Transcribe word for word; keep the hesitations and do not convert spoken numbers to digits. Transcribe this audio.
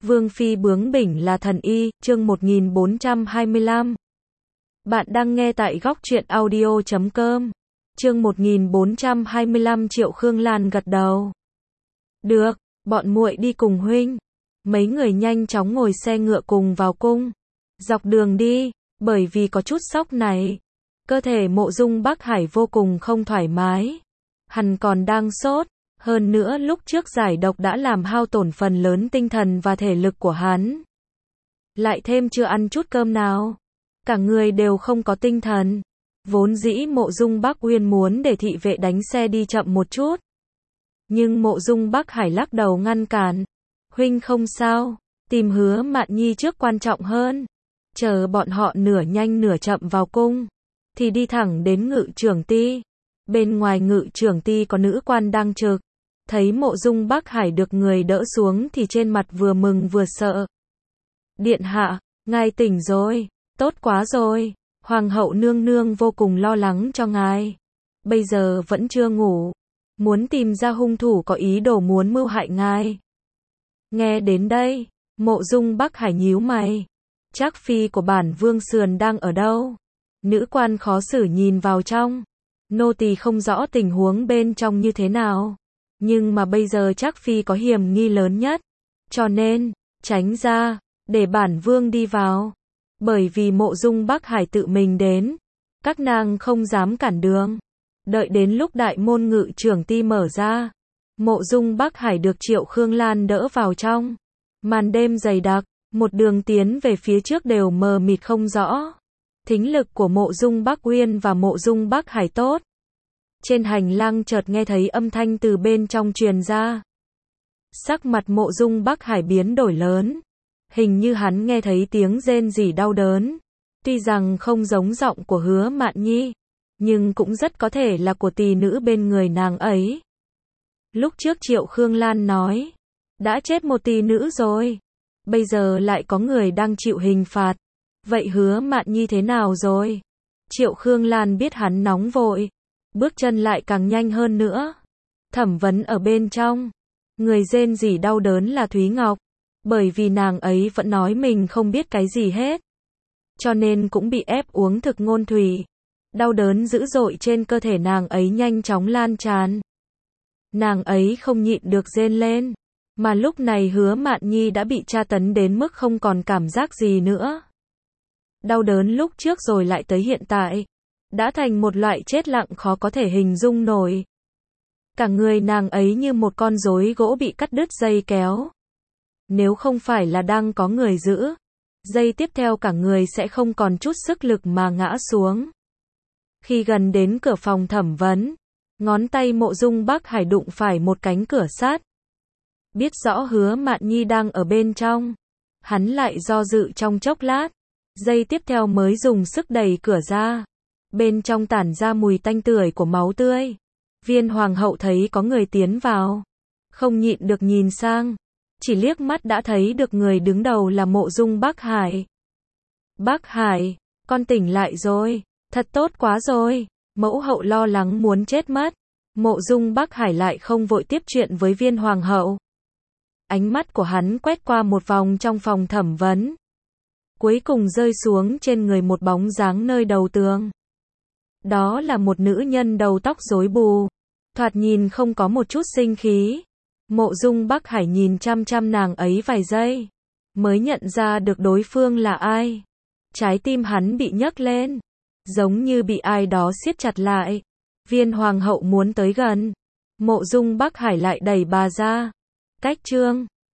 Vương phi bướng bỉnh là thần y, chương một nghìn bốn trăm hai mươi lăm. Bạn đang nghe tại góc truyện audio chấm com. Chương một nghìn bốn trăm hai mươi lăm. Triệu Khương Lan gật đầu. Được, bọn muội đi cùng huynh. Mấy người nhanh chóng ngồi xe ngựa cùng vào cung. Dọc đường đi, bởi vì có chút sốc này, cơ thể Mộ Dung Bắc Hải vô cùng không thoải mái. Hắn còn đang sốt, hơn nữa lúc trước giải độc đã làm hao tổn phần lớn tinh thần và thể lực của hắn. Lại thêm chưa ăn chút cơm nào, cả người đều không có tinh thần. Vốn dĩ Mộ Dung Bắc Uyên muốn để thị vệ đánh xe đi chậm một chút, nhưng Mộ Dung Bắc Hải lắc đầu ngăn cản. Huynh không sao, tìm Hứa Mạn Nhi trước quan trọng hơn. Chờ bọn họ nửa nhanh nửa chậm vào cung, thì đi thẳng đến Ngự Trưởng Ty. Bên ngoài Ngự Trưởng Ty có nữ quan đang trực, thấy Mộ Dung Bắc Hải được người đỡ xuống thì trên mặt vừa mừng vừa sợ. Điện hạ, ngài tỉnh rồi, tốt quá rồi, Hoàng hậu nương nương vô cùng lo lắng cho ngài. Bây giờ vẫn chưa ngủ, muốn tìm ra hung thủ có ý đồ muốn mưu hại ngài. Nghe đến đây, Mộ Dung Bắc Hải nhíu mày. Trác phi của bản vương sườn đang ở đâu? Nữ quan khó xử nhìn vào trong. Nô tỳ không rõ tình huống bên trong như thế nào, nhưng mà bây giờ Trác phi có hiểm nghi lớn nhất, cho nên tránh ra, để bản vương đi vào. Bởi vì Mộ Dung Bắc Hải tự mình đến, các nàng không dám cản đường. Đợi đến lúc đại môn Ngự Trưởng Ty mở ra, Mộ Dung Bắc Hải được Triệu Khương Lan đỡ vào trong. Màn đêm dày đặc, một đường tiến về phía trước đều mờ mịt không rõ. Thính lực của Mộ Dung Bắc Uyên và Mộ Dung Bắc Hải tốt. Trên hành lang chợt nghe thấy âm thanh từ bên trong truyền ra. Sắc mặt Mộ Dung Bắc Hải biến đổi lớn. Hình như hắn nghe thấy tiếng rên rỉ đau đớn. Tuy rằng không giống giọng của Hứa Mạn Nhi, nhưng cũng rất có thể là của tỳ nữ bên người nàng ấy. Lúc trước Triệu Khương Lan nói, đã chết một tỳ nữ rồi, bây giờ lại có người đang chịu hình phạt. Vậy Hứa Mạn Nhi thế nào rồi? Triệu Khương Lan biết hắn nóng vội, bước chân lại càng nhanh hơn nữa. Thẩm vấn ở bên trong, người rên rỉ đau đớn là Thúy Ngọc, bởi vì nàng ấy vẫn nói mình không biết cái gì hết, cho nên cũng bị ép uống thực ngôn thủy. Đau đớn dữ dội trên cơ thể nàng ấy nhanh chóng lan tràn. Nàng ấy không nhịn được rên lên, mà lúc này Hứa Mạn Nhi đã bị tra tấn đến mức không còn cảm giác gì nữa. Đau đớn lúc trước rồi lại tới hiện tại, đã thành một loại chết lặng khó có thể hình dung nổi. Cả người nàng ấy như một con rối gỗ bị cắt đứt dây kéo. Nếu không phải là đang có người giữ, giây tiếp theo cả người sẽ không còn chút sức lực mà ngã xuống. Khi gần đến cửa phòng thẩm vấn, ngón tay Mộ Dung Bắc Hải đụng phải một cánh cửa sắt. Biết rõ Hứa Mạn Nhi đang ở bên trong, hắn lại do dự trong chốc lát, giây tiếp theo mới dùng sức đẩy cửa ra. Bên trong tản ra mùi tanh tưởi của máu tươi. Viên hoàng hậu thấy có người tiến vào, không nhịn được nhìn sang, chỉ liếc mắt đã thấy được người đứng đầu là Mộ Dung Bắc Hải. Bắc Hải, con tỉnh lại rồi, thật tốt quá rồi. Mẫu hậu lo lắng muốn chết mất. Mộ Dung Bắc Hải lại không vội tiếp chuyện với viên hoàng hậu. Ánh mắt của hắn quét qua một vòng trong phòng thẩm vấn, cuối cùng rơi xuống trên người một bóng dáng nơi đầu tường. Đó là một nữ nhân đầu tóc rối bù, thoạt nhìn không có một chút sinh khí. Mộ Dung Bắc Hải nhìn chăm chăm nàng ấy vài giây, mới nhận ra được đối phương là ai. Trái tim hắn bị nhấc lên, giống như bị ai đó siết chặt lại. Viên hoàng hậu muốn tới gần, Mộ Dung Bắc Hải lại đẩy bà ra. Cách trương,